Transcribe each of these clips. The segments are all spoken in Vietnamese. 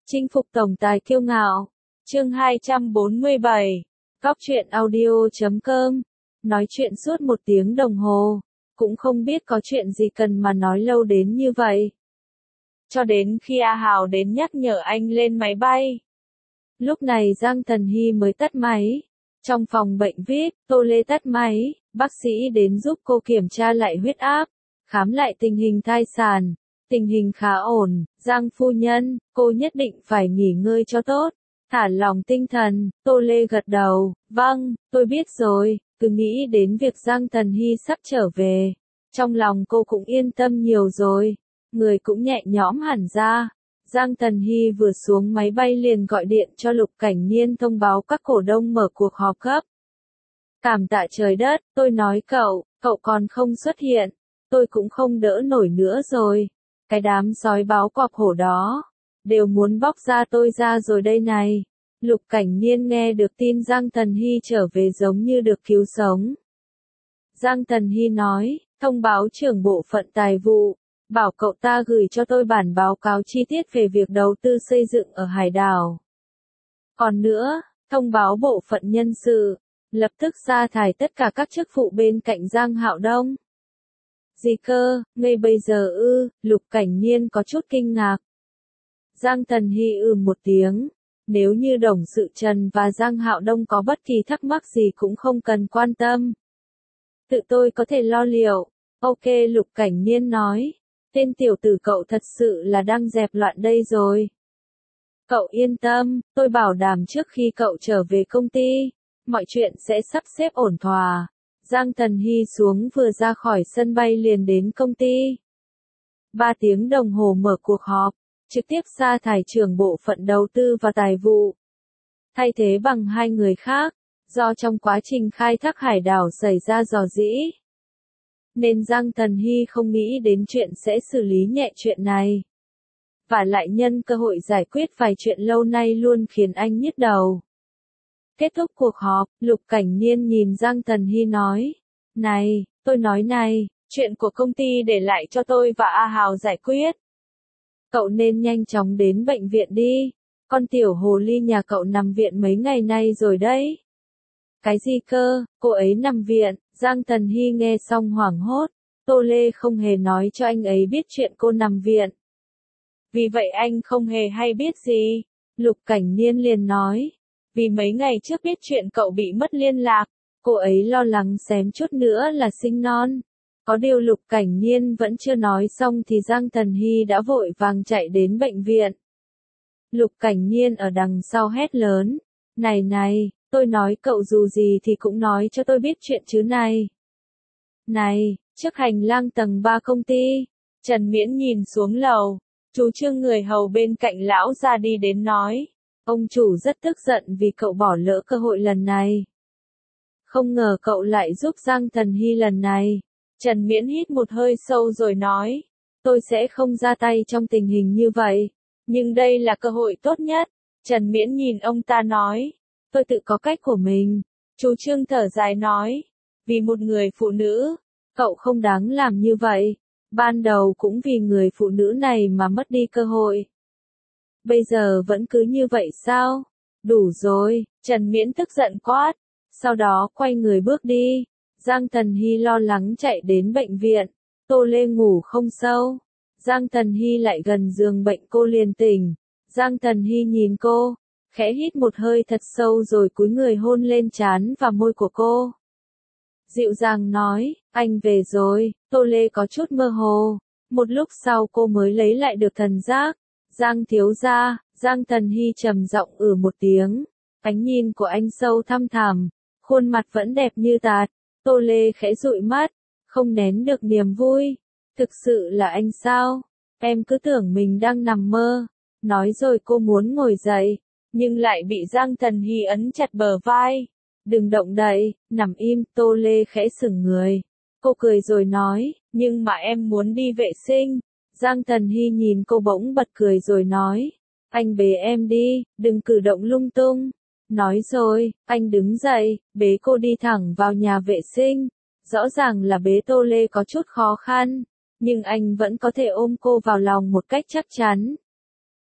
Chinh phục tổng tài kiêu ngạo. Chương 247. Cóc truyện audio.com. Nói chuyện suốt 1 tiếng đồng hồ. Cũng không biết có chuyện gì cần mà nói lâu đến như vậy. Cho đến khi A Hào đến nhắc nhở anh lên máy bay. Lúc này Giang Thần Hy mới tắt máy. Trong phòng bệnh VIP, Tô Lê tắt máy, bác sĩ đến giúp cô kiểm tra lại huyết áp, khám lại tình hình thai sản. Tình hình khá ổn, Giang phu nhân, cô nhất định phải nghỉ ngơi cho tốt. Thả lỏng tinh thần, Tô Lê gật đầu, vâng, tôi biết rồi, cứ nghĩ đến việc Giang Thần Hy sắp trở về. Trong lòng cô cũng yên tâm nhiều rồi, người cũng nhẹ nhõm hẳn ra. Giang Thần Hy vừa xuống máy bay liền gọi điện cho Lục Cảnh Niên thông báo các cổ đông mở cuộc họp gấp. Cảm tạ trời đất, tôi nói cậu còn không xuất hiện, tôi cũng không đỡ nổi nữa rồi. Cái đám sói báo cọp hổ đó, đều muốn bóc da tôi ra rồi đây này. Lục Cảnh Niên nghe được tin Giang Thần Hy trở về giống như được cứu sống. Giang Thần Hy nói, thông báo trưởng bộ phận tài vụ, bảo cậu ta gửi cho tôi bản báo cáo chi tiết về việc đầu tư xây dựng ở Hải Đảo. Còn nữa, thông báo bộ phận nhân sự, lập tức sa thải tất cả các chức vụ bên cạnh Giang Hạo Đông. Gì cơ, ngay bây giờ ư? Lục Cảnh Niên có chút kinh ngạc. Giang Thần Hy một tiếng, nếu như Đồng Sự Trần và Giang Hạo Đông có bất kỳ thắc mắc gì cũng không cần quan tâm. Tự tôi có thể lo liệu. Ok, Lục Cảnh Niên nói, tên tiểu tử cậu thật sự là đang dẹp loạn đây rồi. Cậu yên tâm, tôi bảo đảm trước khi cậu trở về công ty, mọi chuyện sẽ sắp xếp ổn thỏa. Giang Thần Hy xuống vừa ra khỏi sân bay liền đến công ty. 3 tiếng đồng hồ mở cuộc họp, trực tiếp sa thải trưởng bộ phận đầu tư và tài vụ. Thay thế bằng 2 người khác, do trong quá trình khai thác Hải Đảo xảy ra rò rỉ. Nên Giang Thần Hy không nghĩ đến chuyện sẽ xử lý nhẹ chuyện này. Và lại nhân cơ hội giải quyết vài chuyện lâu nay luôn khiến anh nhức đầu. Kết thúc cuộc họp, Lục Cảnh Niên nhìn Giang Thần Hy nói, này, tôi nói này, chuyện của công ty để lại cho tôi và A Hào giải quyết. Cậu nên nhanh chóng đến bệnh viện đi, con tiểu hồ ly nhà cậu nằm viện mấy ngày nay rồi đấy. Cái gì cơ, cô ấy nằm viện? Giang Thần Hy nghe xong hoảng hốt, Tô Lê không hề nói cho anh ấy biết chuyện cô nằm viện. Vì vậy anh không hề hay biết gì, Lục Cảnh Niên liền nói. Vì mấy ngày trước biết chuyện cậu bị mất liên lạc, cô ấy lo lắng xém chút nữa là sinh non. Có điều Lục Cảnh Niên vẫn chưa nói xong thì Giang Thần Hy đã vội vàng chạy đến bệnh viện. Lục Cảnh Niên ở đằng sau hét lớn, này, tôi nói cậu dù gì thì cũng nói cho tôi biết chuyện chứ này. Này, trước hành lang tầng 3 công ty, Trần Miễn nhìn xuống lầu, chú Trương người hầu bên cạnh lão ra đi đến nói. Ông chủ rất tức giận vì cậu bỏ lỡ cơ hội lần này. Không ngờ cậu lại giúp Giang Thần Hy lần này. Trần Miễn hít một hơi sâu rồi nói. Tôi sẽ không ra tay trong tình hình như vậy. Nhưng đây là cơ hội tốt nhất. Trần Miễn nhìn ông ta nói. Tôi tự có cách của mình. Chú Trương thở dài nói. Vì một người phụ nữ, cậu không đáng làm như vậy. Ban đầu cũng vì người phụ nữ này mà mất đi cơ hội. Bây giờ vẫn cứ như vậy sao? Đủ rồi, Trần Miễn tức giận quát. Sau đó quay người bước đi. Giang Thần Hy lo lắng chạy đến bệnh viện. Tô Lê ngủ không sâu. Giang Thần Hy lại gần giường bệnh cô liền tỉnh. Giang Thần Hy nhìn cô, khẽ hít một hơi thật sâu rồi cúi người hôn lên trán và môi của cô. Dịu dàng nói, anh về rồi. Tô Lê có chút mơ hồ. Một lúc sau cô mới lấy lại được thần giác. Giang thiếu gia, Giang Thần Hy trầm giọng một tiếng. Ánh nhìn của anh sâu thăm thẳm, khuôn mặt vẫn đẹp như tạt. Tô Lê khẽ dụi mắt, không nén được niềm vui. Thực sự là anh sao? Em cứ tưởng mình đang nằm mơ. Nói rồi cô muốn ngồi dậy, nhưng lại bị Giang Thần Hy ấn chặt bờ vai. Đừng động đậy, nằm im. Tô Lê khẽ sững người. Cô cười rồi nói, nhưng mà em muốn đi vệ sinh. Giang Thần Hy nhìn cô bỗng bật cười rồi nói, anh bế em đi, đừng cử động lung tung. Nói rồi, anh đứng dậy, bế cô đi thẳng vào nhà vệ sinh. Rõ ràng là bế Tô Lê có chút khó khăn, nhưng anh vẫn có thể ôm cô vào lòng một cách chắc chắn.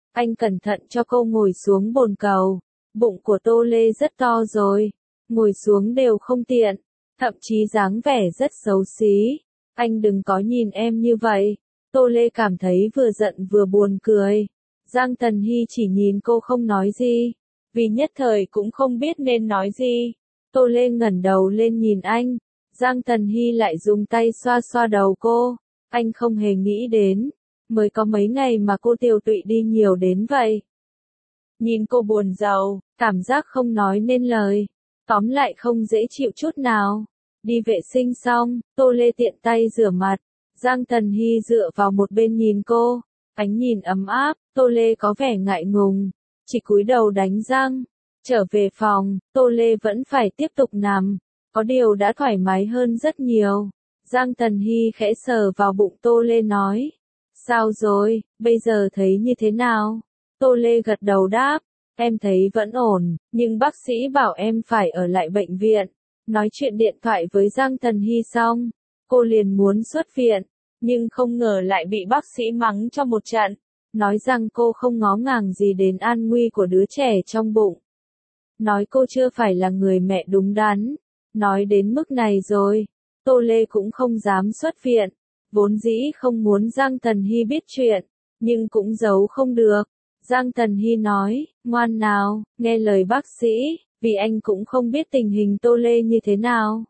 Anh cẩn thận cho cô ngồi xuống bồn cầu. Bụng của Tô Lê rất to rồi. Ngồi xuống đều không tiện. Thậm chí dáng vẻ rất xấu xí. Anh đừng có nhìn em như vậy. Tô Lê cảm thấy vừa giận vừa buồn cười. Giang Tần Hy chỉ nhìn cô không nói gì. Vì nhất thời cũng không biết nên nói gì. Tô Lê ngẩng đầu lên nhìn anh. Giang Tần Hy lại dùng tay xoa xoa đầu cô. Anh không hề nghĩ đến. Mới có mấy ngày mà cô tiều tụy đi nhiều đến vậy. Nhìn cô buồn rầu, cảm giác không nói nên lời. Tóm lại không dễ chịu chút nào. Đi vệ sinh xong, Tô Lê tiện tay rửa mặt. Giang Tần Hy dựa vào một bên nhìn cô. Ánh nhìn ấm áp, Tô Lê có vẻ ngại ngùng. Chỉ cúi đầu đánh răng. Trở về phòng, Tô Lê vẫn phải tiếp tục nằm. Có điều đã thoải mái hơn rất nhiều. Giang Tần Hy khẽ sờ vào bụng Tô Lê nói. Sao rồi, bây giờ thấy như thế nào? Tô Lê gật đầu đáp. Em thấy vẫn ổn, nhưng bác sĩ bảo em phải ở lại bệnh viện. Nói chuyện điện thoại với Giang Tần Hy xong, cô liền muốn xuất viện, nhưng không ngờ lại bị bác sĩ mắng cho một trận. Nói rằng cô không ngó ngàng gì đến an nguy của đứa trẻ trong bụng. Nói cô chưa phải là người mẹ đúng đắn. Nói đến mức này rồi, Tô Lê cũng không dám xuất viện. Vốn dĩ không muốn Giang Tần Hy biết chuyện, nhưng cũng giấu không được. Giang Tần Hy nói, ngoan nào, nghe lời bác sĩ, vì anh cũng không biết tình hình Tô Lê như thế nào.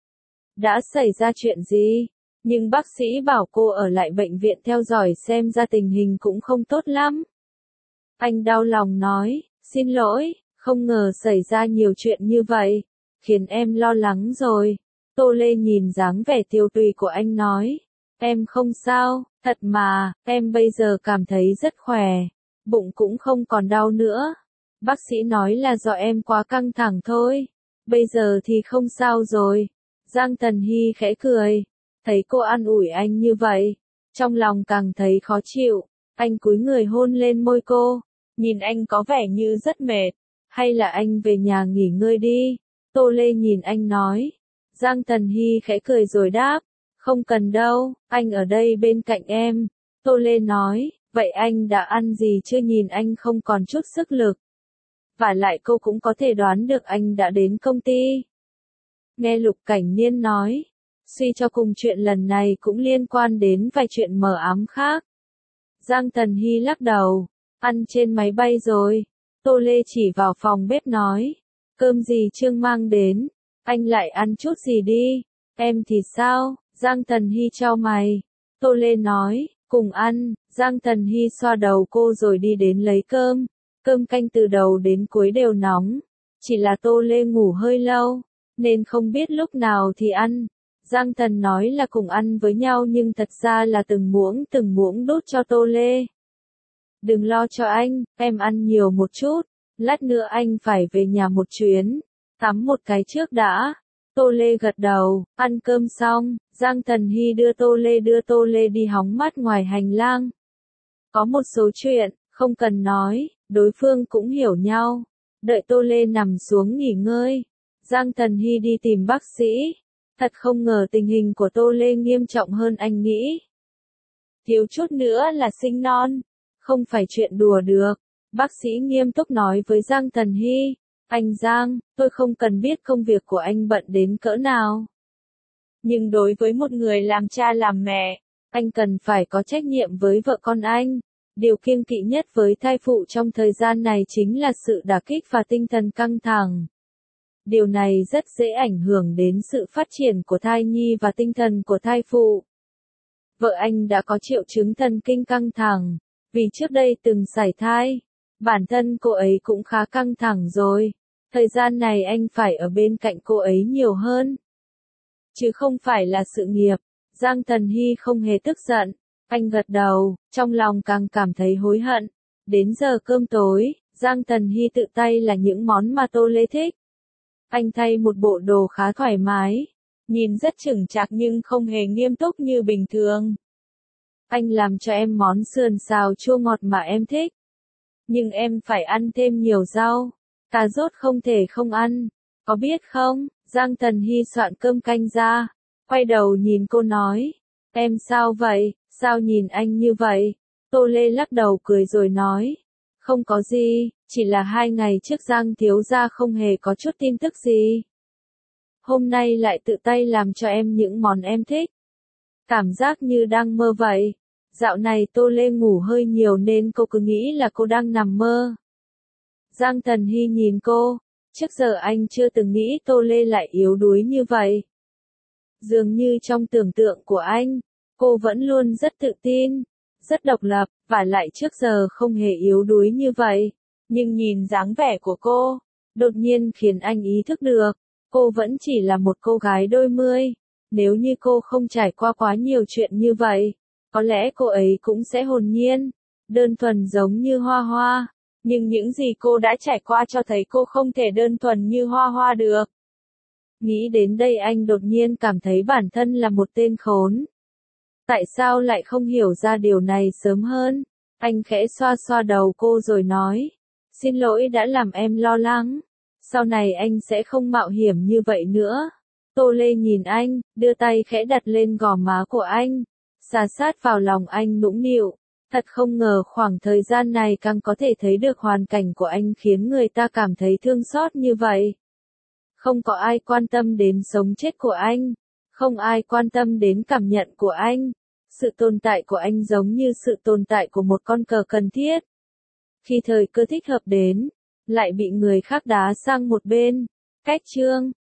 Đã xảy ra chuyện gì? Nhưng bác sĩ bảo cô ở lại bệnh viện theo dõi xem ra tình hình cũng không tốt lắm. Anh đau lòng nói, xin lỗi, không ngờ xảy ra nhiều chuyện như vậy, khiến em lo lắng rồi. Tô Lê nhìn dáng vẻ tiêu tùy của anh nói, em không sao, thật mà, em bây giờ cảm thấy rất khỏe, bụng cũng không còn đau nữa. Bác sĩ nói là do em quá căng thẳng thôi, bây giờ thì không sao rồi. Giang Tần Hy khẽ cười, thấy cô an ủi anh như vậy, trong lòng càng thấy khó chịu. Anh cúi người hôn lên môi cô, nhìn anh có vẻ như rất mệt, hay là anh về nhà nghỉ ngơi đi. Tô Lê nhìn anh nói. Giang Tần Hy khẽ cười rồi đáp, không cần đâu, anh ở đây bên cạnh em. Tô Lê nói, vậy anh đã ăn gì chưa, nhìn anh không còn chút sức lực. Và lại cô cũng có thể đoán được anh đã đến công ty. Nghe Lục Cảnh Niên nói, suy cho cùng chuyện lần này cũng liên quan đến vài chuyện mờ ám khác. Giang Tần Hy lắc đầu, ăn trên máy bay rồi. Tô Lê chỉ vào phòng bếp nói, cơm gì Trương mang đến, anh lại ăn chút gì đi. Em thì sao? Giang Tần Hy chau mày. Tô Lê nói, cùng ăn. Giang Tần Hy xoa đầu cô rồi đi đến lấy cơm. Cơm canh từ đầu đến cuối đều nóng. Chỉ là Tô Lê ngủ hơi lâu, nên không biết lúc nào thì ăn. Giang Tần nói là cùng ăn với nhau nhưng thật ra là từng muỗng đút cho Tô Lê. Đừng lo cho anh, em ăn nhiều một chút. Lát nữa anh phải về nhà một chuyến. Tắm một cái trước đã. Tô Lê gật đầu, ăn cơm xong, Giang Tần Hy đưa Tô Lê đi hóng mát ngoài hành lang. Có một số chuyện, không cần nói, đối phương cũng hiểu nhau. Đợi Tô Lê nằm xuống nghỉ ngơi, Giang Tần Hy đi tìm bác sĩ. Thật không ngờ tình hình của Tô Lê nghiêm trọng hơn anh nghĩ. Thiếu chút nữa là sinh non. Không phải chuyện đùa được. Bác sĩ nghiêm túc nói với Giang Tần Hy. Anh Giang, tôi không cần biết công việc của anh bận đến cỡ nào. Nhưng đối với một người làm cha làm mẹ, anh cần phải có trách nhiệm với vợ con anh. Điều kiêng kỵ nhất với thai phụ trong thời gian này chính là sự đả kích và tinh thần căng thẳng. Điều này rất dễ ảnh hưởng đến sự phát triển của thai nhi và tinh thần của thai phụ. Vợ anh đã có triệu chứng thần kinh căng thẳng, vì trước đây từng sảy thai. Bản thân cô ấy cũng khá căng thẳng rồi. Thời gian này anh phải ở bên cạnh cô ấy nhiều hơn. Chứ không phải là sự nghiệp. Giang Tần Hy không hề tức giận. Anh gật đầu, trong lòng càng cảm thấy hối hận. Đến giờ cơm tối, Giang Tần Hy tự tay là những món mà Tô Lê thích. Anh thay một bộ đồ khá thoải mái. Nhìn rất chững chạc nhưng không hề nghiêm túc như bình thường. Anh làm cho em món sườn xào chua ngọt mà em thích. Nhưng em phải ăn thêm nhiều rau. Cà rốt không thể không ăn. Có biết không? Giang Tần Hy soạn cơm canh ra. Quay đầu nhìn cô nói. Em sao vậy? Sao nhìn anh như vậy? Tô Lê lắc đầu cười rồi nói. Không có gì, chỉ là 2 ngày trước Giang thiếu gia không hề có chút tin tức gì. Hôm nay lại tự tay làm cho em những món em thích. Cảm giác như đang mơ vậy. Dạo này Tô Lê ngủ hơi nhiều nên cô cứ nghĩ là cô đang nằm mơ. Giang Thần Hy nhìn cô, trước giờ anh chưa từng nghĩ Tô Lê lại yếu đuối như vậy. Dường như trong tưởng tượng của anh, cô vẫn luôn rất tự tin, rất độc lập, và lại trước giờ không hề yếu đuối như vậy. Nhưng nhìn dáng vẻ của cô, đột nhiên khiến anh ý thức được, cô vẫn chỉ là một cô gái đôi mươi. Nếu như cô không trải qua quá nhiều chuyện như vậy, có lẽ cô ấy cũng sẽ hồn nhiên, đơn thuần giống như Hoa Hoa. Nhưng những gì cô đã trải qua cho thấy cô không thể đơn thuần như Hoa Hoa được. Nghĩ đến đây anh đột nhiên cảm thấy bản thân là một tên khốn. Tại sao lại không hiểu ra điều này sớm hơn? Anh khẽ xoa xoa đầu cô rồi nói. Xin lỗi đã làm em lo lắng. Sau này anh sẽ không mạo hiểm như vậy nữa. Tô Lê nhìn anh, đưa tay khẽ đặt lên gò má của anh. Sà sát vào lòng anh nũng nịu. Thật không ngờ khoảng thời gian này càng có thể thấy được hoàn cảnh của anh khiến người ta cảm thấy thương xót như vậy. Không có ai quan tâm đến sống chết của anh. Không ai quan tâm đến cảm nhận của anh. Sự tồn tại của anh giống như sự tồn tại của một con cờ cần thiết. Khi thời cơ thích hợp đến, lại bị người khác đá sang một bên. Cách chương